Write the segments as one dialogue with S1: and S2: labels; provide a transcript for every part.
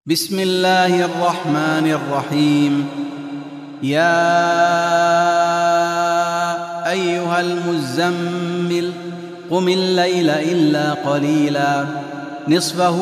S1: بسم الله الرحمن الرحيم. يا أيها المزمل قم الليل إلا قليلا نصفه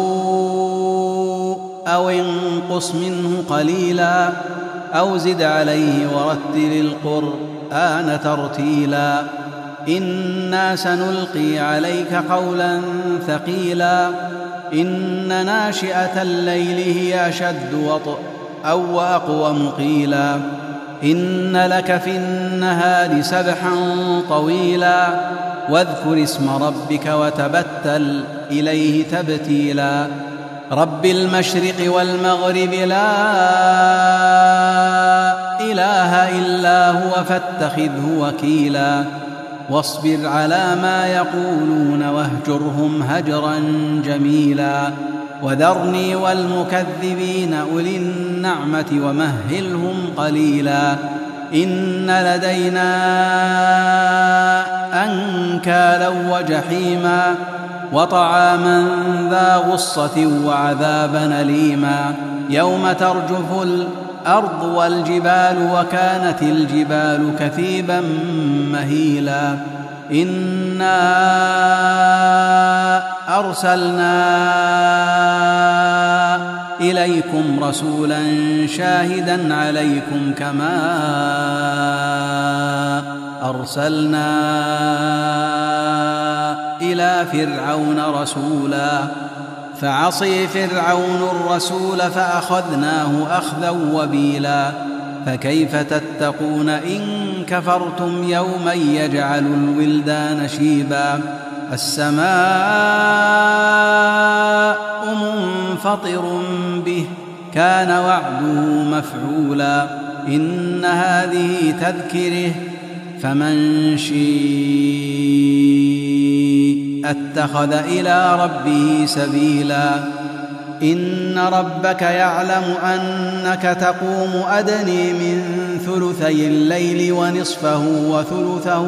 S1: أو انقص منه قليلا أو زد عليه ورتل القرآن ترتيلا إنا سنلقي عليك قولا ثقيلا إن ناشئة الليل هي أشد وطئا وأقوم قيلا إن لك في النهار سبحا طويلا واذكر اسم ربك وتبتل إليه تبتيلا رب المشرق والمغرب لا إله إلا هو فاتخذه وكيلا واصبر على ما يقولون واهجرهم هجرا جميلا وذرني والمكذبين أولي النعمة ومهلهم قليلا إن لدينا أنكالا وجحيما وطعاما ذا غصة وعذابا أليما يوم ترجف الأرض والجبال وكانت الجبال كثيبا مهيلا إنا أرسلنا إليكم رسولا شاهدا عليكم كما أرسلنا إلى فرعون رسولا فعصي فرعون الرسول فأخذناه أخذا وبيلا فكيف تتقون إن كفرتم يوما يجعل الولدان شيبا السماء منفطر به كان وعده مفعولا إن هذه تذكره فمن شيء اتخذ إلى ربه سبيلا إن ربك يعلم أنك تقوم أدني من ثلثي الليل ونصفه وثلثه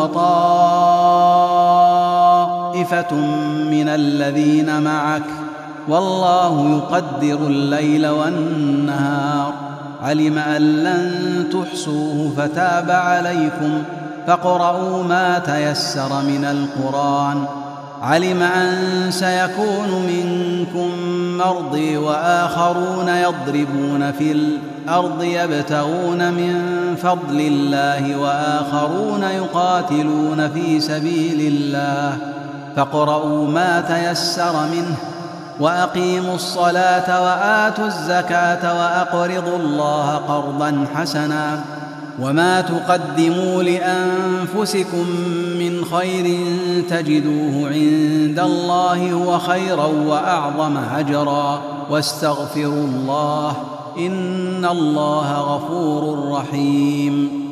S1: وطائفة من الذين معك والله يقدر الليل والنهار علم أن لن تحصوه فتاب عليكم فاقرؤوا ما تيسر من القرآن علم أن سيكون منكم مرضى وآخرون يضربون في الأرض يبتغون من فضل الله وآخرون يقاتلون في سبيل الله فاقرؤوا ما تيسر منه وأقيموا الصلاة وآتوا الزكاة وأقرضوا الله قرضا حسنا وما تقدموا لأنفسكم من خير تجدوه عند الله هو خيرا وأعظم أجرا واستغفروا الله إن الله غفور رحيم.